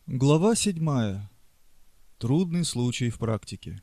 Глава 7. Трудный случай в практике.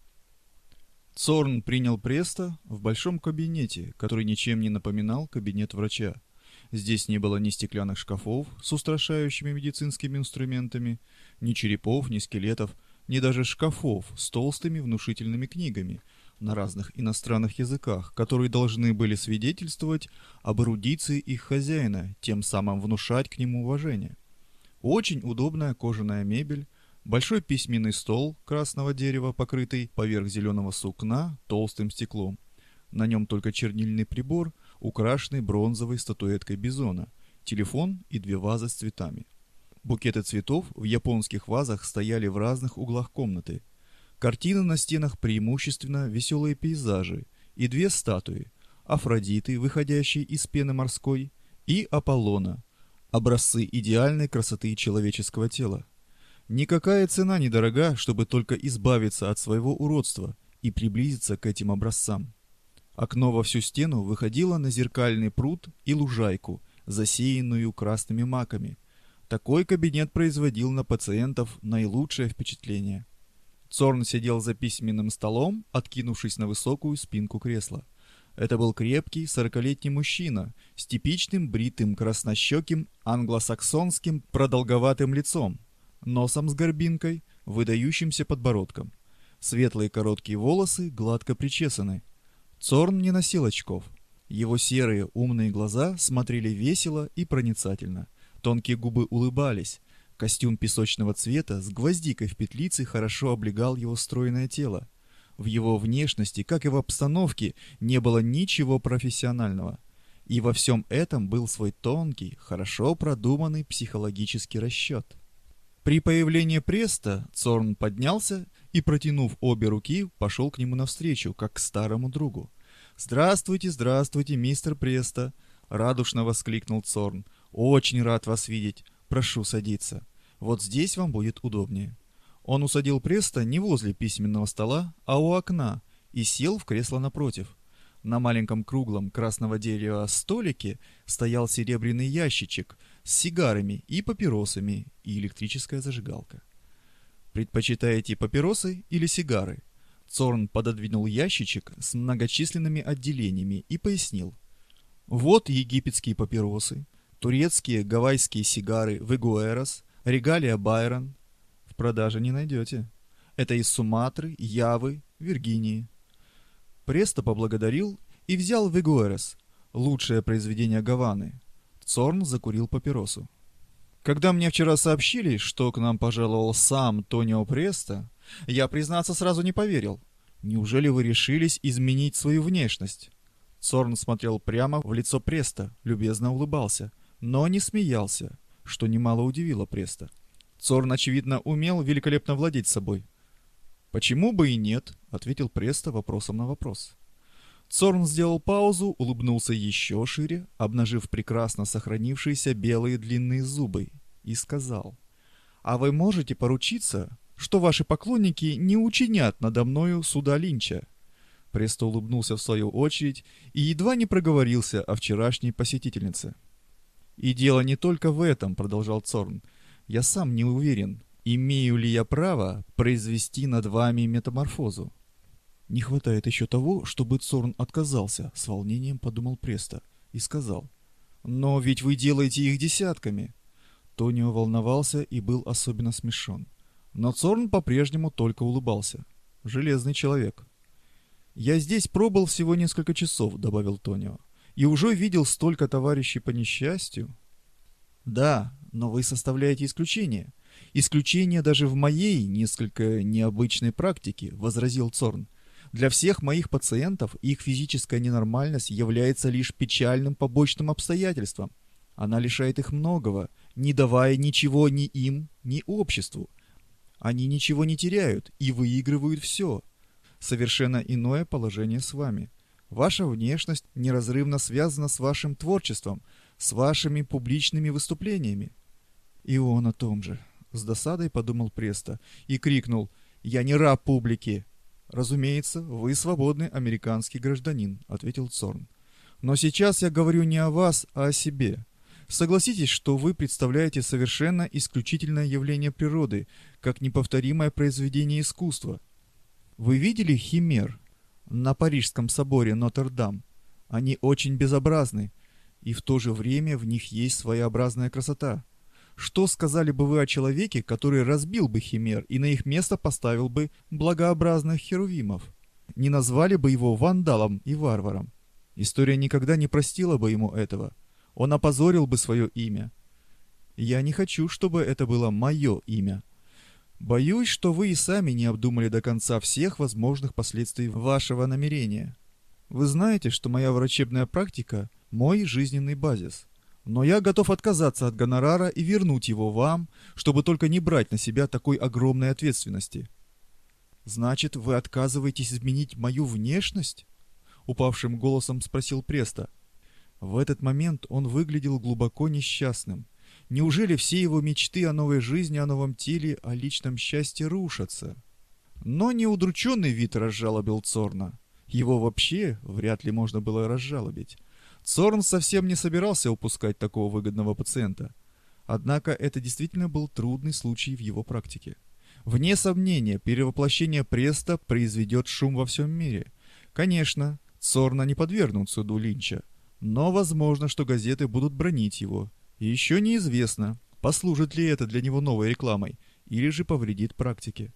Цорн принял Преста в большом кабинете, который ничем не напоминал кабинет врача. Здесь не было ни стеклянных шкафов с устрашающими медицинскими инструментами, ни черепов, ни скелетов, ни даже шкафов с толстыми внушительными книгами на разных иностранных языках, которые должны были свидетельствовать об эрудиции их хозяина, тем самым внушать к нему уважение. Очень удобная кожаная мебель, большой письменный стол красного дерева, покрытый поверх зеленого сукна толстым стеклом. На нем только чернильный прибор, украшенный бронзовой статуэткой бизона, телефон и 2 вазы с цветами. Букеты цветов в японских вазах стояли в разных углах комнаты. Картины на стенах преимущественно веселые пейзажи и 2 статуи – Афродиты, выходящей из пены морской, и Аполлона – образцы идеальной красоты человеческого тела. Никакая цена не дорога, чтобы только избавиться от своего уродства и приблизиться к этим образцам. Окно во всю стену выходило на зеркальный пруд и лужайку, засеянную красными маками. Такой кабинет производил на пациентов наилучшее впечатление. Цорн сидел за письменным столом, откинувшись на высокую спинку кресла. Это был крепкий 40-летний мужчина с типичным бритым краснощеким англосаксонским продолговатым лицом, носом с горбинкой, выдающимся подбородком. Светлые короткие волосы гладко причесаны. Цорн не носил очков. Его серые умные глаза смотрели весело и проницательно. Тонкие губы улыбались. Костюм песочного цвета с гвоздикой в петлице хорошо облегал его стройное тело. В его внешности, как и в обстановке, не было ничего профессионального. И во всем этом был свой тонкий, хорошо продуманный психологический расчет. При появлении Преста Цорн поднялся и, протянув обе руки, пошел к нему навстречу, как к старому другу. «Здравствуйте, здравствуйте, мистер Преста!» — радушно воскликнул Цорн. «Очень рад вас видеть. Прошу садиться. Вот здесь вам будет удобнее». Он усадил Преста не возле письменного стола, а у окна, и сел в кресло напротив. На маленьком круглом красного дерева столике стоял серебряный ящичек с сигарами и папиросами и электрическая зажигалка. «Предпочитаете папиросы или сигары?» Цорн пододвинул ящичек с многочисленными отделениями и пояснил. «Вот египетские папиросы, турецкие гавайские сигары Вегуэрос, регалия Байрон. В продаже не найдете. Это из Суматры, Явы, Виргинии». Престо поблагодарил и взял Вегуэрос, лучшее произведение Гаваны. Цорн закурил папиросу. «Когда мне вчера сообщили, что к нам пожаловал сам Тонио Престо, я, признаться, сразу не поверил. Неужели вы решились изменить свою внешность?» Цорн смотрел прямо в лицо Престо, любезно улыбался, но не смеялся, что немало удивило Престо. Цорн, очевидно, умел великолепно владеть собой. «Почему бы и нет?» — ответил Престо вопросом на вопрос. Цорн сделал паузу, улыбнулся еще шире, обнажив прекрасно сохранившиеся белые длинные зубы, и сказал: «А вы можете поручиться, что ваши поклонники не учинят надо мною суда Линча?» Престо улыбнулся в свою очередь и едва не проговорился о вчерашней посетительнице. «И дело не только в этом», — продолжал Цорн. «Я сам не уверен, имею ли я право произвести над вами метаморфозу». «Не хватает еще того, чтобы Цорн отказался», — с волнением подумал Престо и сказал: «Но ведь вы делаете их десятками». Тонио волновался и был особенно смешон. Но Цорн по-прежнему только улыбался. Железный человек. «Я здесь пробыл всего несколько часов», — добавил Тонио, «и уже видел столько товарищей по несчастью». «Да, но вы составляете исключение. Исключение даже в моей несколько необычной практике», — возразил Цорн. «Для всех моих пациентов их физическая ненормальность является лишь печальным побочным обстоятельством. Она лишает их многого, не давая ничего ни им, ни обществу. Они ничего не теряют и выигрывают все. Совершенно иное положение с вами. Ваша внешность неразрывно связана с вашим творчеством, с вашими публичными выступлениями». «И он о том же», — с досадой подумал Престо и крикнул: «Я не раб публики». «Разумеется, вы свободный американский гражданин», — ответил Цорн. «Но сейчас я говорю не о вас, а о себе. Согласитесь, что вы представляете совершенно исключительное явление природы, как неповторимое произведение искусства. Вы видели химер на Парижском соборе Нотр-Дам? Они очень безобразны, и в то же время в них есть своеобразная красота. Что сказали бы вы о человеке, который разбил бы химер и на их место поставил бы благообразных херувимов? Не назвали бы его вандалом и варваром. История никогда не простила бы ему этого. Он опозорил бы свое имя. Я не хочу, чтобы это было мое имя. Боюсь, что вы и сами не обдумали до конца всех возможных последствий вашего намерения. Вы знаете, что моя врачебная практика – мой жизненный базис. Но я готов отказаться от гонорара и вернуть его вам, чтобы только не брать на себя такой огромной ответственности. Значит, вы отказываетесь изменить мою внешность? Упавшим голосом спросил Преста. В этот момент он выглядел глубоко несчастным. Неужели все его мечты о новой жизни, о новом теле, о личном счастье рушатся? Но неудрученный вид разжалобил Цорна. Его вообще вряд ли можно было разжалобить. Цорн совсем не собирался упускать такого выгодного пациента. Однако это действительно был трудный случай в его практике. Вне сомнения, перевоплощение Преста произведет шум во всем мире. Конечно, Цорна не подвергнут суду Линча. Но возможно, что газеты будут бранить его. И еще неизвестно, послужит ли это для него новой рекламой, или же повредит практике.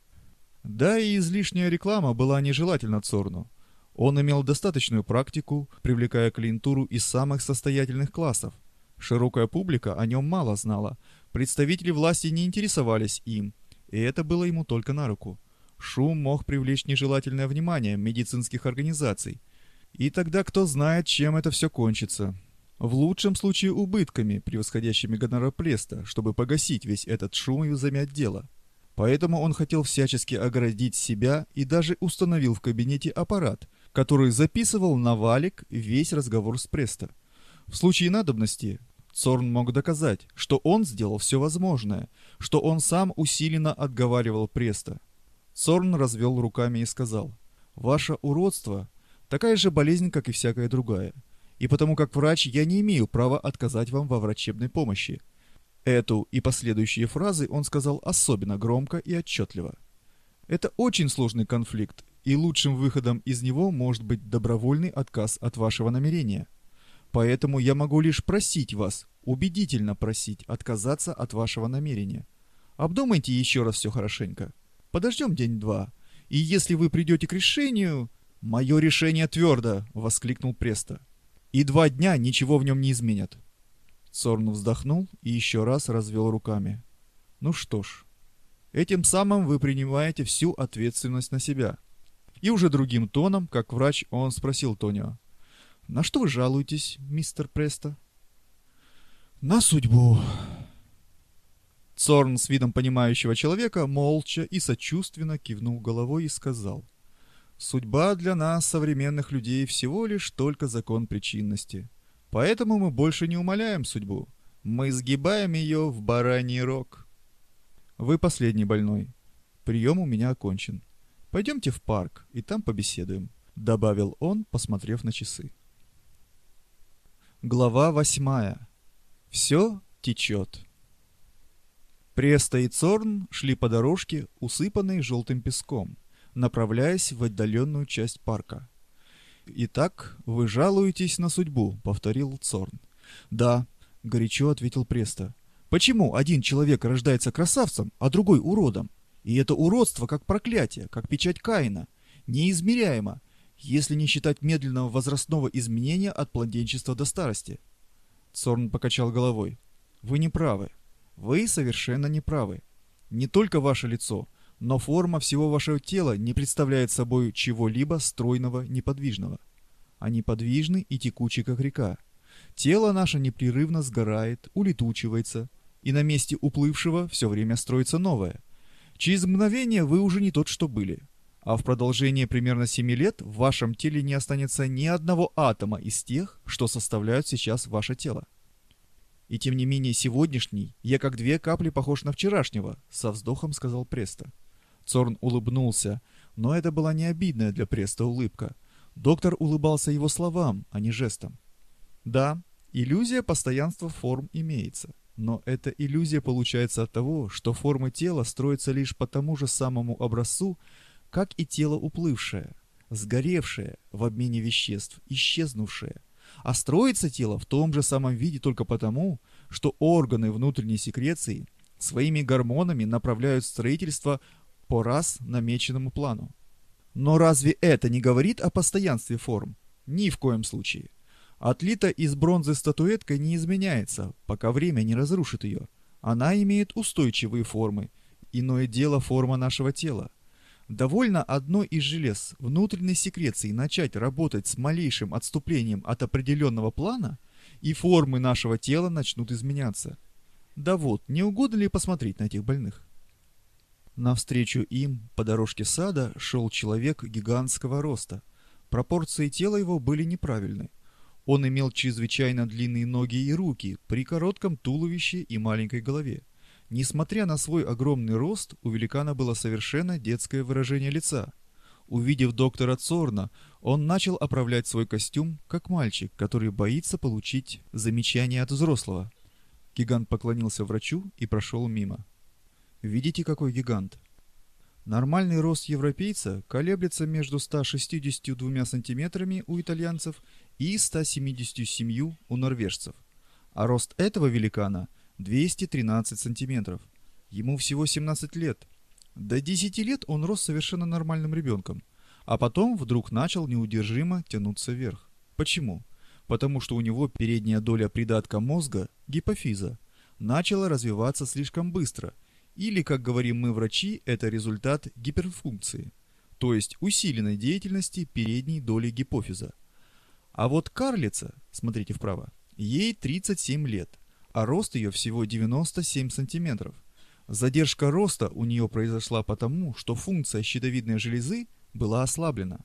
Да и излишняя реклама была нежелательна Цорну. Он имел достаточную практику, привлекая клиентуру из самых состоятельных классов. Широкая публика о нем мало знала, представители власти не интересовались им, и это было ему только на руку. Шум мог привлечь нежелательное внимание медицинских организаций. И тогда кто знает, чем это все кончится. В лучшем случае убытками, превосходящими гонорар Преста, чтобы погасить весь этот шум и замять дело. Поэтому он хотел всячески оградить себя и даже установил в кабинете аппарат, который записывал на валик весь разговор с Преста. В случае надобности Цорн мог доказать, что он сделал все возможное, что он сам усиленно отговаривал Преста. Цорн развел руками и сказал: «Ваше уродство – такая же болезнь, как и всякая другая, и потому как врач я не имею права отказать вам во врачебной помощи». Эту и последующие фразы он сказал особенно громко и отчетливо. Это очень сложный конфликт, и лучшим выходом из него может быть добровольный отказ от вашего намерения. Поэтому я могу лишь просить вас, убедительно просить, отказаться от вашего намерения. Обдумайте еще раз все хорошенько. Подождем день-два, и если вы придете к решению... «Мое решение твердо!» — воскликнул Преста. «И 2 дня ничего в нем не изменят». Цорн вздохнул и еще раз развел руками. «Ну что ж, этим самым вы принимаете всю ответственность на себя». И уже другим тоном, как врач, он спросил Тонио: «На что вы жалуетесь, мистер Преста?» «На судьбу». Цорн с видом понимающего человека молча и сочувственно кивнул головой и сказал: «Судьба для нас, современных людей, всего лишь только закон причинности. Поэтому мы больше не умаляем судьбу. Мы сгибаем ее в бараний рог. Вы последний больной. Прием у меня окончен. Пойдемте в парк, и там побеседуем», — добавил он, посмотрев на часы. Глава 8. Все течет. Преста и Цорн шли по дорожке, усыпанной желтым песком, направляясь в отдаленную часть парка. «Итак, вы жалуетесь на судьбу», — повторил Цорн. «Да», — горячо ответил Преста. «Почему один человек рождается красавцем, а другой уродом? И это уродство как проклятие, как печать Каина, неизмеряемо, если не считать медленного возрастного изменения от младенчества до старости». Цорн покачал головой. «Вы не правы. Вы совершенно не правы. Не только ваше лицо, но форма всего вашего тела не представляет собой чего-либо стройного, неподвижного. Они подвижны и текучи, как река. Тело наше непрерывно сгорает, улетучивается, и на месте уплывшего все время строится новое. Через мгновение вы уже не тот, что были. А в продолжение примерно 7 лет в вашем теле не останется ни одного атома из тех, что составляют сейчас ваше тело. И тем не менее сегодняшний я как 2 капли похож на вчерашнего, со вздохом сказал Преста. Цорн улыбнулся, но это была не обидная для Преста улыбка. Доктор улыбался его словам, а не жестом. «Да, Иллюзия постоянства форм имеется. Но эта иллюзия получается от того, что формы тела строятся лишь по тому же самому образцу, как и тело уплывшее, сгоревшее в обмене веществ, исчезнувшее. А строится тело в том же самом виде только потому, что органы внутренней секреции своими гормонами направляют строительство по раз намеченному плану. Но разве это не говорит о постоянстве форм? Ни в коем случае. Отлита из бронзы статуэтка не изменяется, пока время не разрушит ее. Она имеет устойчивые формы. Иное дело форма нашего тела. Довольно одной из желез внутренней секреции начать работать с малейшим отступлением от определенного плана, и формы нашего тела начнут изменяться. Да вот, не угодно ли посмотреть на этих больных? Навстречу им по дорожке сада шел человек гигантского роста. Пропорции тела его были неправильны. Он имел чрезвычайно длинные ноги и руки при коротком туловище и маленькой голове. Несмотря на свой огромный рост, у великана было совершенно детское выражение лица. Увидев доктора Цорна, он начал оправлять свой костюм, как мальчик, который боится получить замечание от взрослого. Гигант поклонился врачу и прошел мимо. Видите, какой гигант? Нормальный рост европейца колеблется между 162 сантиметрами у итальянцев и 177 у норвежцев. А рост этого великана 213 сантиметров. Ему всего 17 лет. До 10 лет он рос совершенно нормальным ребенком, а потом вдруг начал неудержимо тянуться вверх. Почему? Потому что у него передняя доля придатка мозга, гипофиза, начала развиваться слишком быстро. Или, как говорим мы, врачи, это результат гиперфункции, то есть усиленной деятельности передней доли гипофиза. А вот карлица, смотрите вправо, ей 37 лет, а рост ее всего 97 сантиметров. Задержка роста у нее произошла потому, что функция щитовидной железы была ослаблена.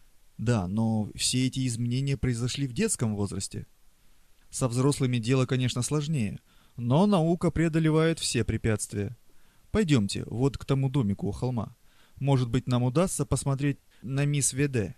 Да, но все эти изменения произошли в детском возрасте. Со взрослыми дело, конечно, сложнее, но наука преодолевает все препятствия. Пойдемте вот к тому домику у холма. Может быть, нам удастся посмотреть на мисс Веде.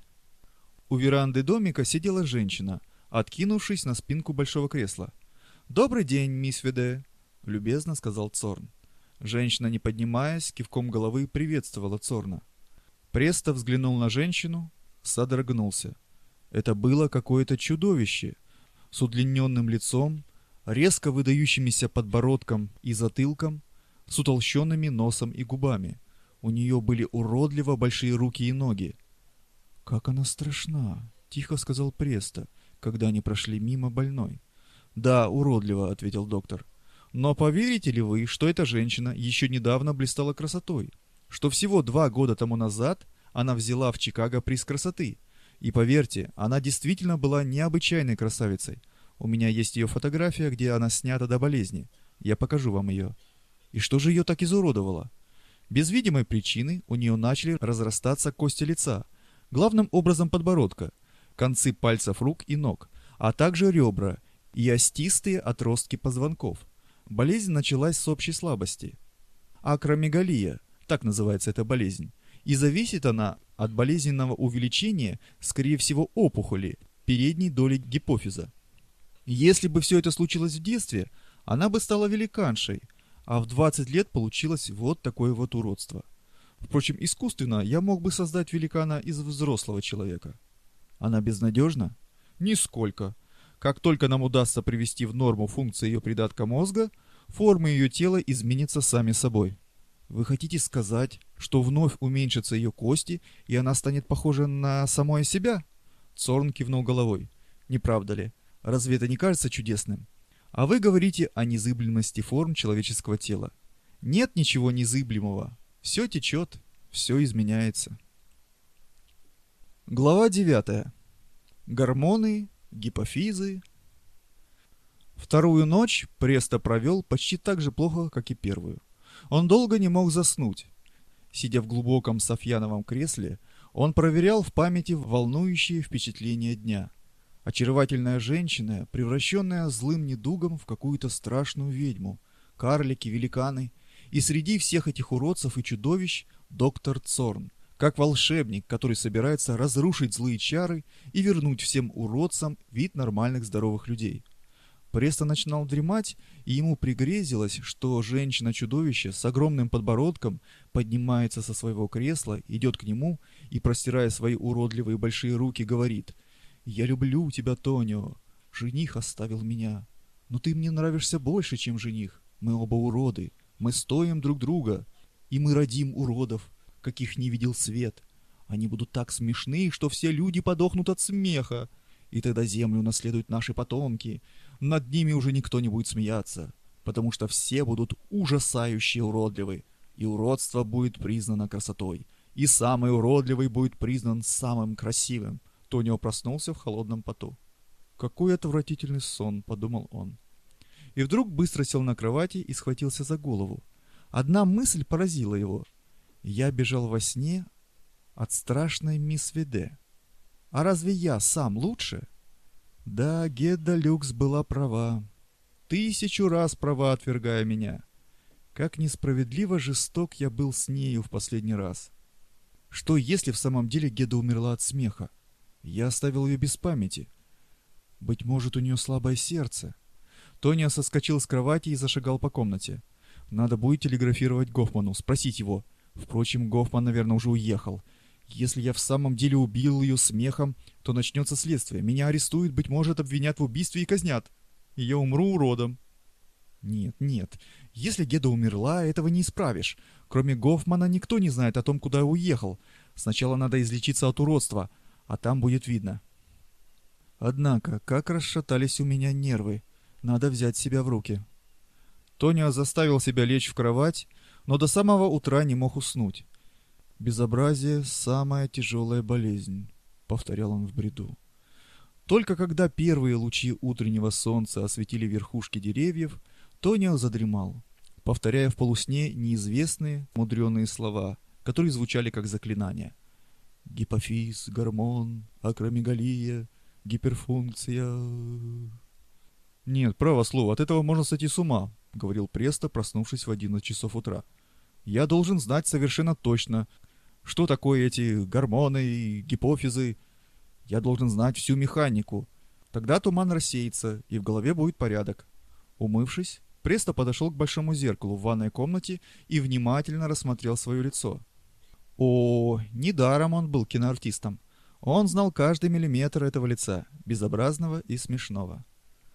У веранды домика сидела женщина, откинувшись на спинку большого кресла. «Добрый день, мисс Веде», — любезно сказал Цорн. Женщина, не поднимаясь, кивком головы приветствовала Цорна. Престо взглянул на женщину, содрогнулся. Это было какое-то чудовище с удлиненным лицом, резко выдающимися подбородком и затылком, с утолщенными носом и губами. У нее были уродливо большие руки и ноги. «Как она страшна!» — тихо сказал Престо, когда они прошли мимо больной. «Да, уродливо», — ответил доктор. «Но поверите ли вы, что эта женщина еще недавно блистала красотой? Что всего 2 года тому назад она взяла в Чикаго приз красоты? И поверьте, она действительно была необычайной красавицей. У меня есть ее фотография, где она снята до болезни. Я покажу вам ее». И что же ее так изуродовало? Без видимой причины у нее начали разрастаться кости лица, главным образом подбородка, концы пальцев рук и ног, а также ребра и остистые отростки позвонков. Болезнь началась с общей слабости. Акромегалия, так называется эта болезнь, и зависит она от болезненного увеличения, скорее всего, опухоли передней доли гипофиза. Если бы все это случилось в детстве, она бы стала великаншей, а в 20 лет получилось вот такое вот уродство. Впрочем, искусственно я мог бы создать великана из взрослого человека. Она безнадежна? Нисколько. Как только нам удастся привести в норму функции ее придатка мозга, формы ее тела изменятся сами собой. Вы хотите сказать, что вновь уменьшатся ее кости, и она станет похожа на самое себя? Цорн кивнул головой. Не правда ли? Разве это не кажется чудесным? А вы говорите о незыблемости форм человеческого тела. Нет ничего незыблемого. Все течет, все изменяется. Глава 9. Гормоны, гипофизы. Вторую ночь Престо провел почти так же плохо, как и первую. Он долго не мог заснуть. Сидя в глубоком софьяновом кресле, он проверял в памяти волнующие впечатления дня. Очаровательная женщина, превращенная злым недугом в какую-то страшную ведьму, карлики, великаны, и среди всех этих уродцев и чудовищ доктор Цорн, как волшебник, который собирается разрушить злые чары и вернуть всем уродцам вид нормальных здоровых людей. Престо начинал дремать, и ему пригрезилось, что женщина-чудовище с огромным подбородком поднимается со своего кресла, идет к нему и, простирая свои уродливые большие руки, говорит: «Я люблю тебя, Тонио. Жених оставил меня. Но ты мне нравишься больше, чем жених. Мы оба уроды. Мы стоим друг друга. И мы родим уродов, каких не видел свет. Они будут так смешны, что все люди подохнут от смеха. И тогда землю наследуют наши потомки. Над ними уже никто не будет смеяться, потому что все будут ужасающе уродливы, и уродство будет признано красотой, и самый уродливый будет признан самым красивым». Тонио проснулся в холодном поту. «Какой отвратительный сон», — подумал он. И вдруг быстро сел на кровати и схватился за голову. Одна мысль поразила его. «Я бежал во сне от страшной мисс Веде. А разве я сам лучше?» Да, Гедда Люкс была права. 1000 раз права, отвергая меня. Как несправедливо жесток я был с нею в последний раз. Что, если в самом деле Гедда умерла от смеха? Я оставил ее без памяти. Быть может, у нее слабое сердце. Тонио соскочил с кровати и зашагал по комнате. Надо будет телеграфировать Гофману, спросить его. Впрочем, Гофман, наверное, уже уехал. Если я в самом деле убил ее смехом, то начнется следствие. Меня арестуют, быть может, обвинят в убийстве и казнят. И я умру уродом. Нет, нет. Если Гедда умерла, этого не исправишь. Кроме Гофмана никто не знает о том, куда я уехал. Сначала надо излечиться от уродства, а там будет видно. Однако, как расшатались у меня нервы. Надо взять себя в руки. Тонио заставил себя лечь в кровать, но до самого утра не мог уснуть. «Безобразие — самая тяжелая болезнь», — повторял он в бреду. Только когда первые лучи утреннего солнца осветили верхушки деревьев, Тонио задремал, повторяя в полусне неизвестные мудреные слова, которые звучали как заклинания. «Гипофиз, гормон, акромегалия, гиперфункция...» «Нет, право слово, от этого можно сойти с ума», — говорил Престо, проснувшись в 11 часов утра. «Я должен знать совершенно точно, что такое эти гормоны и гипофизы. Я должен знать всю механику. Тогда туман рассеется, и в голове будет порядок». Умывшись, Престо подошел к большому зеркалу в ванной комнате и внимательно рассмотрел свое лицо. О, недаром он был киноартистом. Он знал каждый миллиметр этого лица, безобразного и смешного.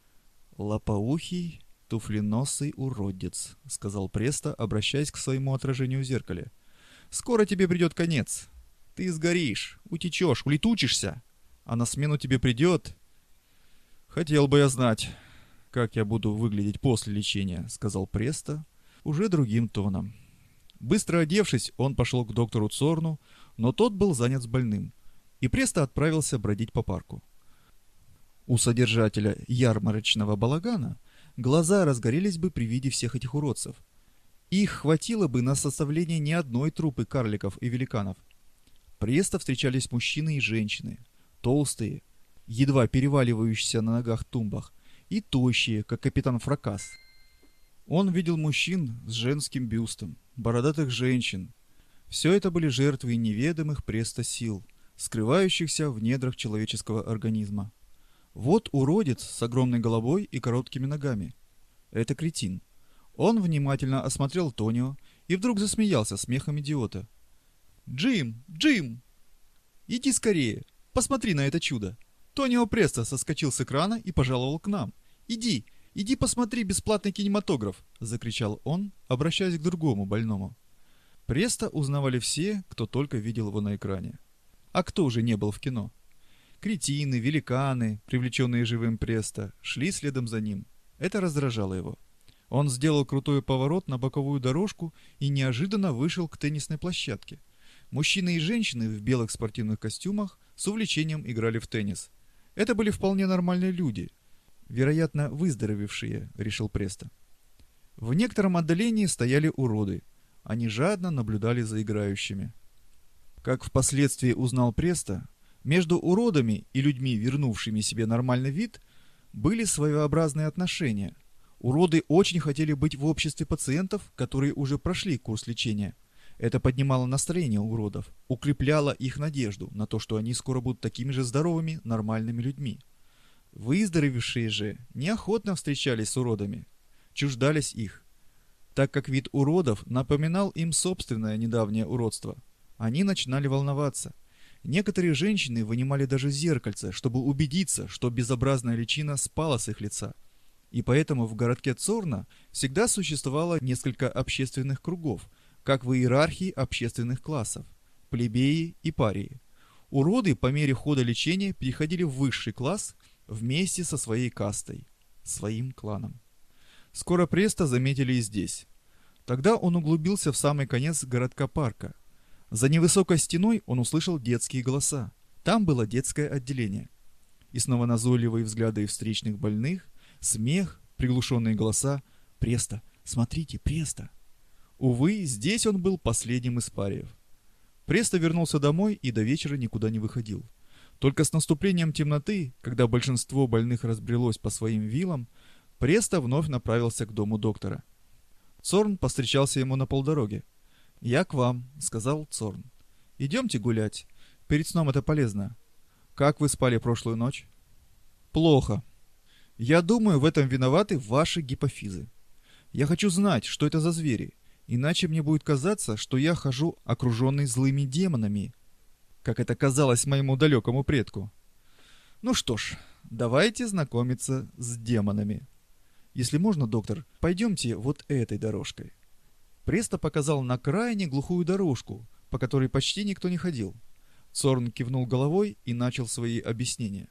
«Лопоухий, туфленосый уродец», — сказал Престо, обращаясь к своему отражению в зеркале. «Скоро тебе придет конец. Ты сгоришь, утечешь, улетучишься, а на смену тебе придет...» «Хотел бы я знать, как я буду выглядеть после лечения», — сказал Престо уже другим тоном. Быстро одевшись, он пошел к доктору Цорну, но тот был занят с больным, и Престо отправился бродить по парку. У содержателя ярмарочного балагана глаза разгорелись бы при виде всех этих уродцев. Их хватило бы на составление не одной труппы карликов и великанов. Престо встречались мужчины и женщины, толстые, едва переваливающиеся на ногах тумбах, и тощие, как капитан Фракас. Он видел мужчин с женским бюстом, бородатых женщин. Все это были жертвы неведомых Престо сил, скрывающихся в недрах человеческого организма. Вот уродец с огромной головой и короткими ногами. Это кретин. Он внимательно осмотрел Тонио и вдруг засмеялся смехом идиота. «Джим! Джим! Иди скорее! Посмотри на это чудо!» Тонио Престо соскочил с экрана и пожаловал к нам. «Иди! Иди посмотри бесплатный кинематограф!» — закричал он, обращаясь к другому больному. Престо узнавали все, кто только видел его на экране. А кто уже не был в кино? Кретины, великаны, привлеченные живым Престо, шли следом за ним. Это раздражало его. Он сделал крутой поворот на боковую дорожку и неожиданно вышел к теннисной площадке. Мужчины и женщины в белых спортивных костюмах с увлечением играли в теннис. Это были вполне нормальные люди, вероятно, выздоровевшие, решил Престо. В некотором отдалении стояли уроды. Они жадно наблюдали за играющими. Как впоследствии узнал Престо, между уродами и людьми, вернувшими себе нормальный вид, были своеобразные отношения. Уроды очень хотели быть в обществе пациентов, которые уже прошли курс лечения. Это поднимало настроение уродов, укрепляло их надежду на то, что они скоро будут такими же здоровыми, нормальными людьми. Выздоровевшие же неохотно встречались с уродами, чуждались их, так как вид уродов напоминал им собственное недавнее уродство. Они начинали волноваться. Некоторые женщины вынимали даже зеркальце, чтобы убедиться, что безобразная личина спала с их лица. И поэтому в городке Цорна всегда существовало несколько общественных кругов, как в иерархии общественных классов – плебеи и парии. Уроды по мере хода лечения переходили в высший класс вместе со своей кастой, своим кланом. Скоро Преста заметили и здесь. Тогда он углубился в самый конец городка-парка. За невысокой стеной он услышал детские голоса. Там было детское отделение. И снова назойливые взгляды встречных больных, смех, приглушенные голоса. «Преста! Смотрите, Преста!» Увы, здесь он был последним из париев. Преста вернулся домой и до вечера никуда не выходил. Только с наступлением темноты, когда большинство больных разбрелось по своим виллам, Преста вновь направился к дому доктора. Цорн повстречался ему на полдороге. «Я к вам», — сказал Цорн. «Идемте гулять. Перед сном это полезно. Как вы спали прошлую ночь?» «Плохо. Я думаю, в этом виноваты ваши гипофизы. Я хочу знать, что это за звери, иначе мне будет казаться, что я хожу окруженный злыми демонами, как это казалось моему далекому предку. Ну что ж, давайте знакомиться с демонами. Если можно, доктор, пойдемте вот этой дорожкой». Преста показал на крайне глухую дорожку, по которой почти никто не ходил. Цорн кивнул головой и начал свои объяснения.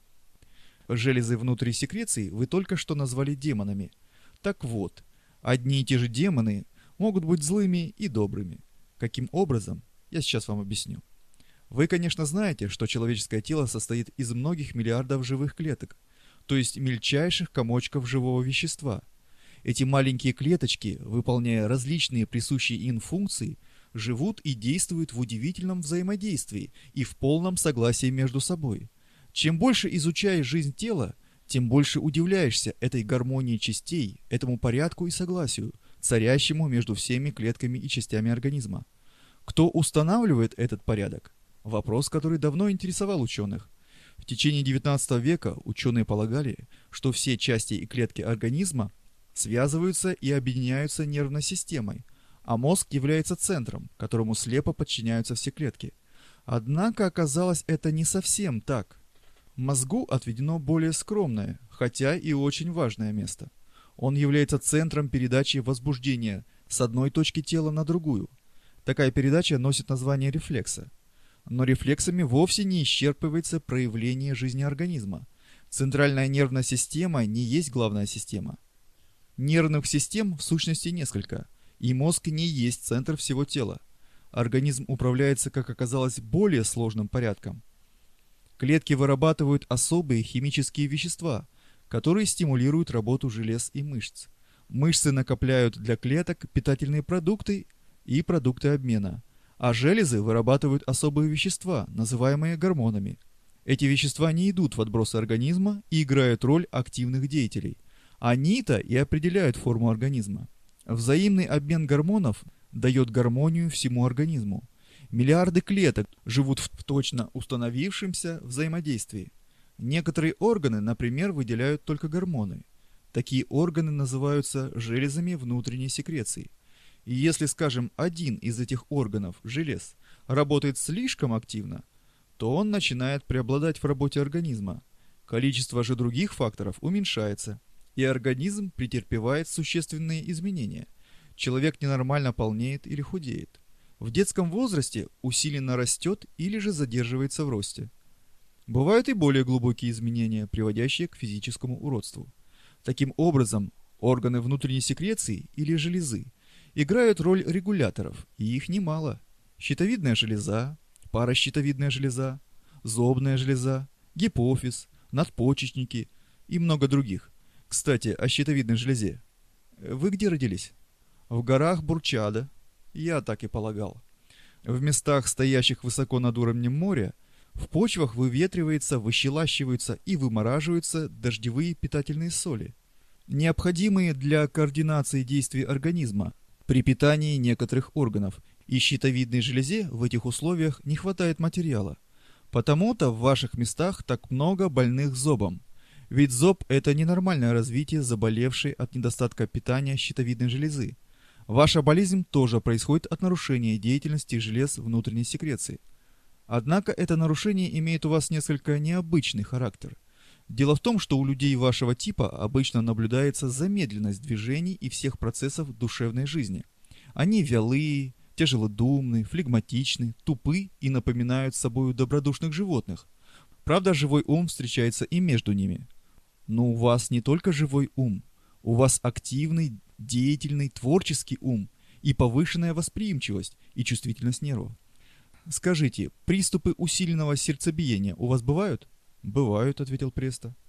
Железы внутри секреции вы только что назвали демонами. Так вот, одни и те же демоны могут быть злыми и добрыми. Каким образом? Я сейчас вам объясню. Вы, конечно, знаете, что человеческое тело состоит из многих миллиардов живых клеток, то есть мельчайших комочков живого вещества. Эти маленькие клеточки, выполняя различные присущие им функции, живут и действуют в удивительном взаимодействии и в полном согласии между собой. Чем больше изучаешь жизнь тела, тем больше удивляешься этой гармонии частей, этому порядку и согласию, царящему между всеми клетками и частями организма. Кто устанавливает этот порядок? Вопрос, который давно интересовал ученых. В течение XIX века ученые полагали, что все части и клетки организма связываются и объединяются нервной системой, а мозг является центром, которому слепо подчиняются все клетки. Однако оказалось это не совсем так. Мозгу отведено более скромное, хотя и очень важное место. Он является центром передачи возбуждения с одной точки тела на другую. Такая передача носит название рефлекса. Но рефлексами вовсе не исчерпывается проявление жизни организма. Центральная нервная система не есть главная система. Нервных систем в сущности несколько, и мозг не есть центр всего тела. Организм управляется, как оказалось, более сложным порядком. Клетки вырабатывают особые химические вещества, которые стимулируют работу желез и мышц. Мышцы накопляют для клеток питательные продукты и продукты обмена, а железы вырабатывают особые вещества, называемые гормонами. Эти вещества не идут в отбросы организма и играют роль активных деятелей. Они-то и определяют форму организма. Взаимный обмен гормонов дает гармонию всему организму. Миллиарды клеток живут в точно установившемся взаимодействии. Некоторые органы, например, выделяют только гормоны. Такие органы называются железами внутренней секреции. И если, скажем, один из этих органов, желез, работает слишком активно, то он начинает преобладать в работе организма. Количество же других факторов уменьшается, и организм претерпевает существенные изменения. Человек ненормально полнеет или худеет. В детском возрасте усиленно растет или же задерживается в росте. Бывают и более глубокие изменения, приводящие к физическому уродству. Таким образом, органы внутренней секреции или железы играют роль регуляторов, и их немало. Щитовидная железа, паращитовидная железа, зобная железа, гипофиз, надпочечники и много других. Кстати, о щитовидной железе. Вы где родились? В горах Бурчада. Я так и полагал. В местах, стоящих высоко над уровнем моря, в почвах выветриваются, выщелачиваются и вымораживаются дождевые питательные соли, необходимые для координации действий организма при питании некоторых органов, и щитовидной железе в этих условиях не хватает материала. Потому-то в ваших местах так много больных зобом. Ведь ЗОП– это ненормальное развитие заболевшей от недостатка питания щитовидной железы. Ваша болезнь тоже происходит от нарушения деятельности желез внутренней секреции. Однако это нарушение имеет у вас несколько необычный характер. Дело в том, что у людей вашего типа обычно наблюдается замедленность движений и всех процессов душевной жизни. Они вялые, тяжелодумны, флегматичны, тупы и напоминают собой добродушных животных. Правда, живой ум встречается и между ними. Но у вас не только живой ум, у вас активный, деятельный, творческий ум и повышенная восприимчивость и чувствительность нервов. Скажите, приступы усиленного сердцебиения у вас бывают? Бывают, ответил Престо.